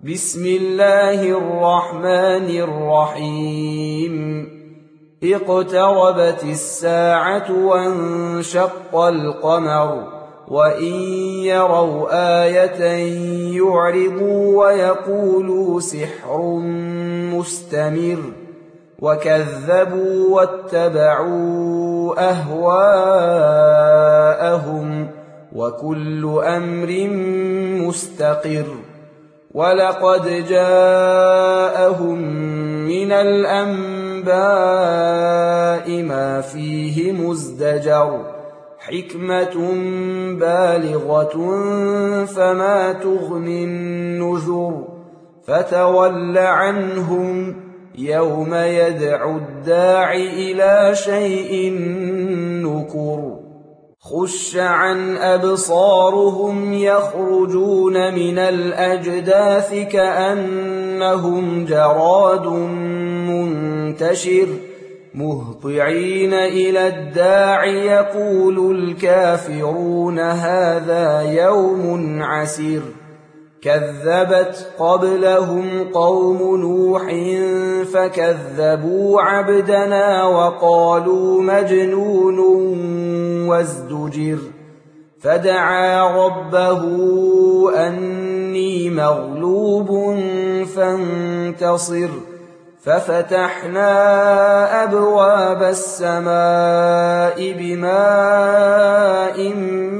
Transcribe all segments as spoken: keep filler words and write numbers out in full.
بسم الله الرحمن الرحيم اقتربت الساعة وانشق القمر وإن يروا آية يعرضوا ويقولوا سحر مستمر وكذبوا واتبعوا أهواءهم وكل أمر مستقر ولقد جاءهم من الأنباء ما فيه مزدجر حكمة بالغة فما تغني النذر فتول عنهم يوم يدعو الداع إلى شيء نكر خش عن أبصارهم يخرجون من الأجداث كأنهم جراد منتشر مهطعين إلى الداع يقول الكافرون هذا يوم عسير كذبت قبلهم قوم نوح فكذبوا عبدنا وقالوا مجنون وازدجر فدعا ربه أني مغلوب فانتصر ففتحنا أبواب السماء بماء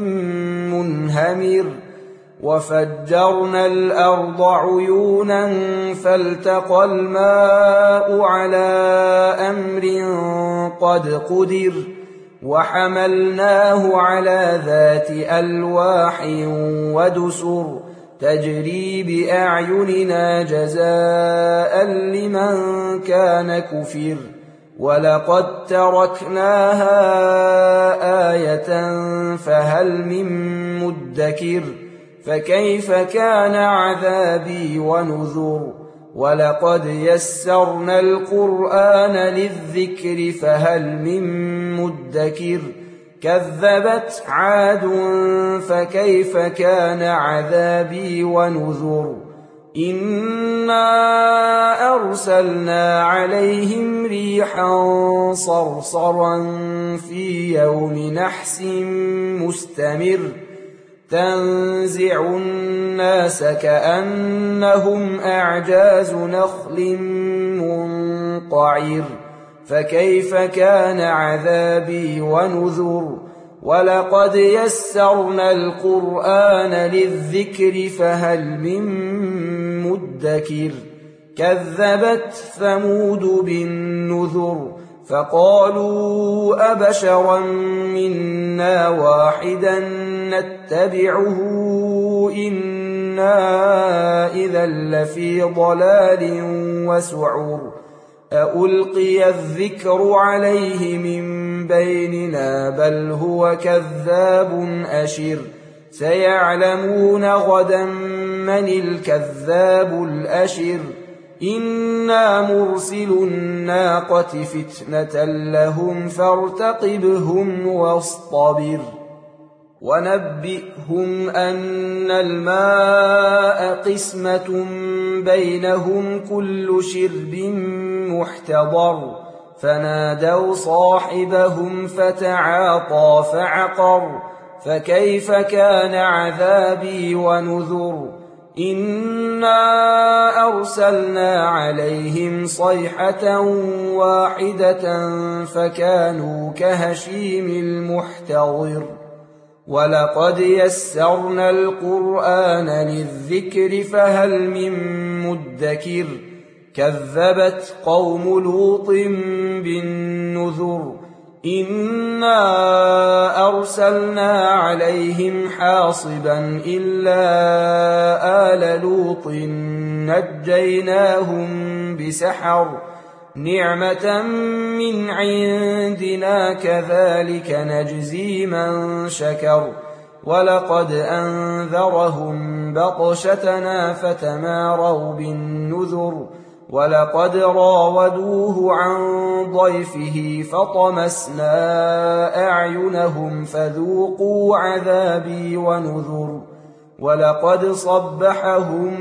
منهمر وفجرنا الأرض عيونا فالتقى الماء على أمر قد قدر وحملناه على ذات ألواح ودسر تجري بأعيننا جزاء لمن كان كفر ولقد تركناها آية فهل من مدكر فكيف كان عذابي ونذر ولقد يسرنا القرآن للذكر فهل من مدكر كذبت عاد فكيف كان عذابي ونذر إنا أرسلنا عليهم ريحا صرصرا في يوم نحس مستمر تنزع الناس كأنهم أعجاز نخل منقعر فكيف كان عذابي ونذر ولقد يسرنا القرآن للذكر فهل من مدكر كذبت ثمود بالنذر فقالوا أبشرا منا واحدا نتبعه إنا إذا لفي ضلال وسعر ألقي الذكر عليه من بيننا بل هو كذاب أشر سيعلمون غدا من الكذاب الأشر إنا مرسل الناقة فتنة لهم فارتقبهم واصطبر ونبئهم أن الماء قسمة بينهم كل شرب محتضر فنادوا صاحبهم فتعاطى فعقر فكيف كان عذابي ونذر إنا أرسلنا عليهم صيحة واحدة فكانوا كهشيم المحتضر ولقد يسرنا القرآن للذكر فهل من مدكر كذبت قوم لوط بالنذر إنا أرسلنا عليهم حاصبا إلا آل لوط نجيناهم بسحر نعمة من عندنا كذلك نجزي من شكر ولقد أنذرهم بطشتنا فتماروا بالنذر ولقد راودوه عن ضيفه فطمسنا أعينهم فذوقوا عذابي ونذر ولقد صبحهم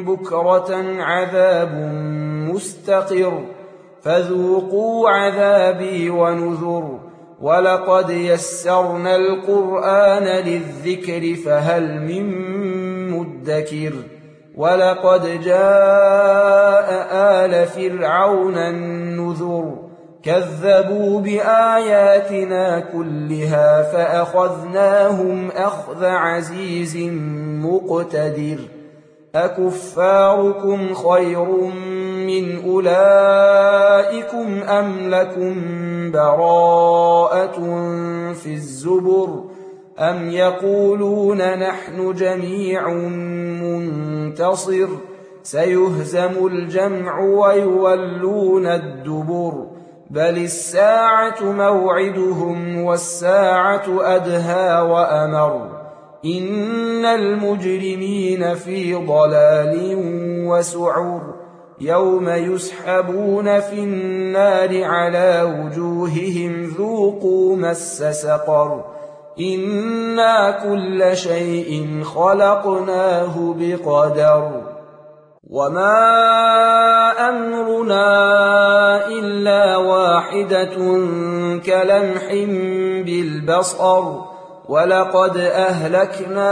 بكرة عذاب مستقر فذوقوا عذابي ونذر ولقد يسرنا القرآن للذكر فهل من مدكر ولقد جاء آل فرعون النذر كذبوا بآياتنا كلها فأخذناهم أخذ عزيز مقتدر أكفاركم خير من أولئكم أم لكم براءة في الزبر أم يقولون نحن جميع منتصر سيهزم الجمع ويولون الدبر بل الساعة موعدهم والساعة أدهى وأمر إن المجرمين في ضلال وسعر يوم يسحبون في النار على وجوههم ذوقوا مس سقر إنا كل شيء خلقناه بقدر وما أمرنا إلا واحدة كلمح بالبصر ولقد أهلكنا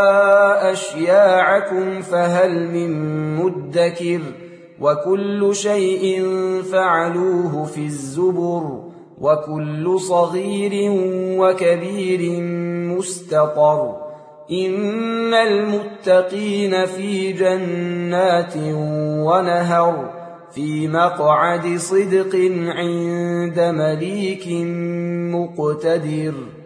أشياعكم فهل من مدكر وكل شيء فعلوه في الزبر وكل صغير وكبير مستطر إن المتقين في جنات ونهر في مقعد صدق عند مليك مقتدر.